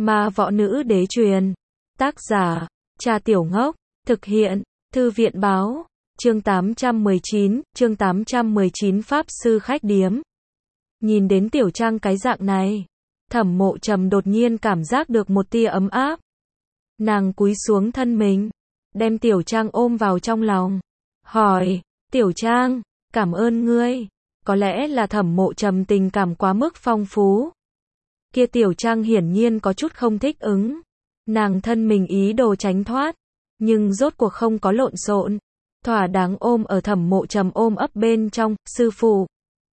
Ma võ nữ đế truyền. Tác giả, Trà Tiểu Ngốc. Thực hiện, Thư viện báo. Chương 819 Pháp sư khách điếm. Nhìn đến Tiểu Trang cái dạng này, Thẩm Mộ Trầm đột nhiên cảm giác được một tia ấm áp. Nàng cúi xuống thân mình, đem Tiểu Trang ôm vào trong lòng. Hỏi, Tiểu Trang, cảm ơn ngươi. Có lẽ là Thẩm Mộ Trầm tình cảm quá mức phong phú. Kia Tiểu Trang hiển nhiên có chút không thích ứng. Nàng thân mình ý đồ tránh thoát, nhưng rốt cuộc không có lộn xộn, thỏa đáng ôm ở Thẩm Mộ Trầm ôm ấp bên trong. Sư phụ,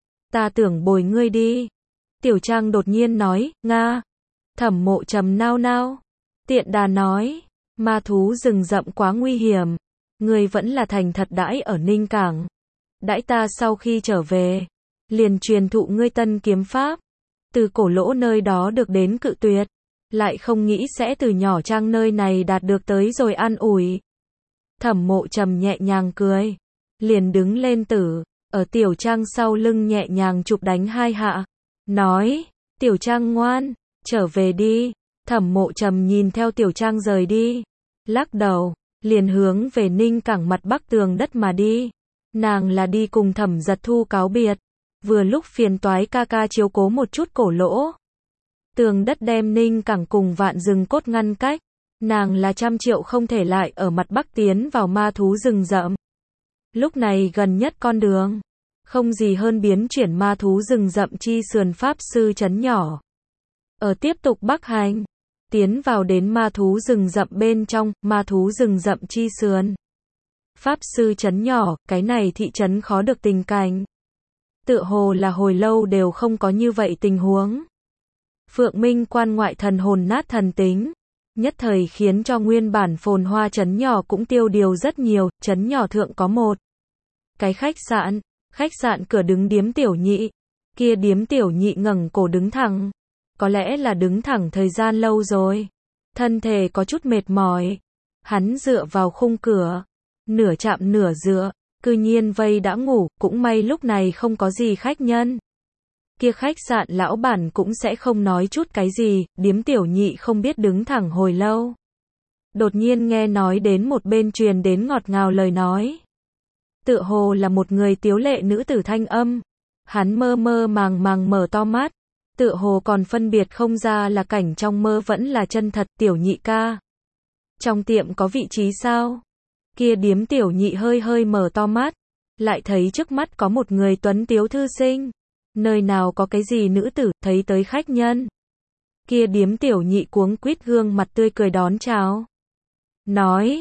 ta tưởng bồi ngươi đi. Tiểu Trang đột nhiên nói, Nga. Thẩm Mộ Trầm nao nao, tiện đà nói, ma thú rừng rậm quá nguy hiểm, ngươi vẫn là thành thật đãi ở Ninh Cảng. Đãi ta sau khi trở về, liền truyền thụ ngươi tân kiếm pháp. Từ Cổ Lỗ nơi đó được đến cự tuyệt, lại không nghĩ sẽ từ nhỏ Trang nơi này đạt được tới rồi an ủi. Thẩm Mộ Trầm nhẹ nhàng cười, liền đứng lên ở Tiểu Trang sau lưng nhẹ nhàng chụp đánh 2 hạ, nói, Tiểu Trang ngoan, trở về đi. Thẩm Mộ Trầm nhìn theo Tiểu Trang rời đi, lắc đầu, liền hướng về Ninh Cảng mặt bắc tường đất mà đi. Nàng là đi cùng Thẩm Giật Thu cáo biệt, vừa lúc phiền toái ca ca chiếu cố một chút Cổ Lỗ. Tường đất đem Ninh Cảng cùng Vạn Rừng Cốt ngăn cách, nàng là 100 triệu không thể lại ở mặt bắc tiến vào ma thú rừng rậm. Lúc này gần nhất con đường, không gì hơn biến chuyển ma thú rừng rậm chi sườn pháp sư trấn nhỏ. Ở tiếp tục bắc hành, tiến vào đến ma thú rừng rậm bên trong, ma thú rừng rậm chi sườn. Pháp sư trấn nhỏ, cái này thị trấn khó được tình cảnh. Tựa hồ là hồi lâu đều không có như vậy tình huống. Phượng Minh quan ngoại thần hồn nát thần tính, nhất thời khiến cho nguyên bản phồn hoa trấn nhỏ cũng tiêu điều rất nhiều. Trấn nhỏ thượng có một cái khách sạn cửa đứng điếm tiểu nhị. Kia điếm tiểu nhị ngẩng cổ đứng thẳng, có lẽ là đứng thẳng thời gian lâu rồi, thân thể có chút mệt mỏi. Hắn dựa vào khung cửa, nửa chạm nửa dựa, cư nhiên vây đã ngủ. Cũng may lúc này không có gì khách nhân. Kia khách sạn lão bản cũng sẽ không nói chút cái gì. Điếm tiểu nhị không biết đứng thẳng hồi lâu, đột nhiên nghe nói đến một bên truyền đến ngọt ngào lời nói, tựa hồ là một người tiếu lệ nữ tử thanh âm. Hắn mơ mơ màng màng mở to mắt, tựa hồ còn phân biệt không ra là cảnh trong mơ vẫn là chân thật. Tiểu nhị ca, trong tiệm có vị trí sao? Kia điếm tiểu nhị hơi hơi mở to mắt, lại thấy trước mắt có một người tuấn tiếu thư sinh. Nơi nào có cái gì nữ tử, thấy tới khách nhân. Kia điếm tiểu nhị cuống quýt gương mặt tươi cười đón chào. Nói,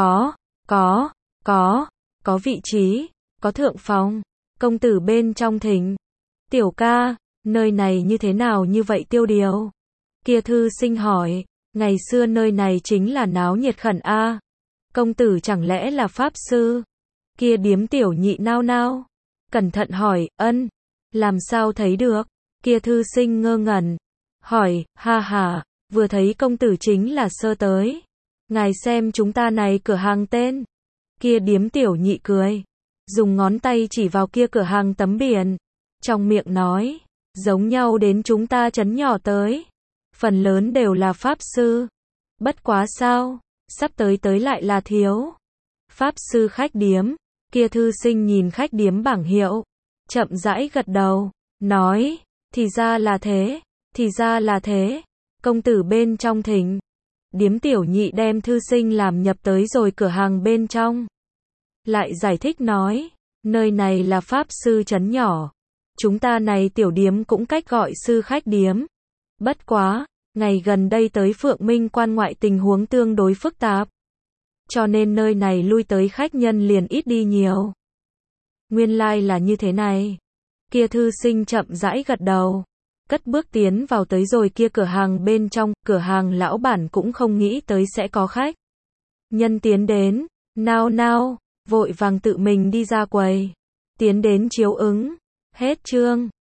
có vị trí, có thượng phòng, công tử bên trong thỉnh. Tiểu ca, nơi này như thế nào như vậy tiêu điều? Kia thư sinh hỏi, ngày xưa nơi này chính là náo nhiệt khẩn a. Công tử chẳng lẽ là pháp sư? Kia điếm tiểu nhị nao nao, cẩn thận hỏi, ân, làm sao thấy được? Kia thư sinh ngơ ngẩn, hỏi, ha ha, vừa thấy công tử chính là sơ tới. Ngài xem chúng ta này cửa hàng tên. Kia điếm tiểu nhị cười, dùng ngón tay chỉ vào kia cửa hàng tấm biển, trong miệng nói, giống nhau đến chúng ta trấn nhỏ tới. Phần lớn đều là pháp sư. Bất quá sao, sắp tới lại là thiếu. Pháp sư khách điếm. Kia thư sinh nhìn khách điếm bảng hiệu, chậm rãi gật đầu, nói, thì ra là thế, công tử bên trong thỉnh. Điếm tiểu nhị đem thư sinh làm nhập tới rồi cửa hàng bên trong. Lại giải thích nói, nơi này là pháp sư trấn nhỏ. Chúng ta này tiểu điếm cũng cách gọi sư khách điếm. Bất quá, ngày gần đây tới Phượng Minh quan ngoại tình huống tương đối phức tạp, cho nên nơi này lui tới khách nhân liền ít đi nhiều. Nguyên lai là như thế này. Kia thư sinh chậm rãi gật đầu, cất bước tiến vào tới rồi kia cửa hàng bên trong. Cửa hàng lão bản cũng không nghĩ tới sẽ có khách nhân tiến đến, nao, vội vàng tự mình đi ra quầy, tiến đến chiếu ứng. Hết chương.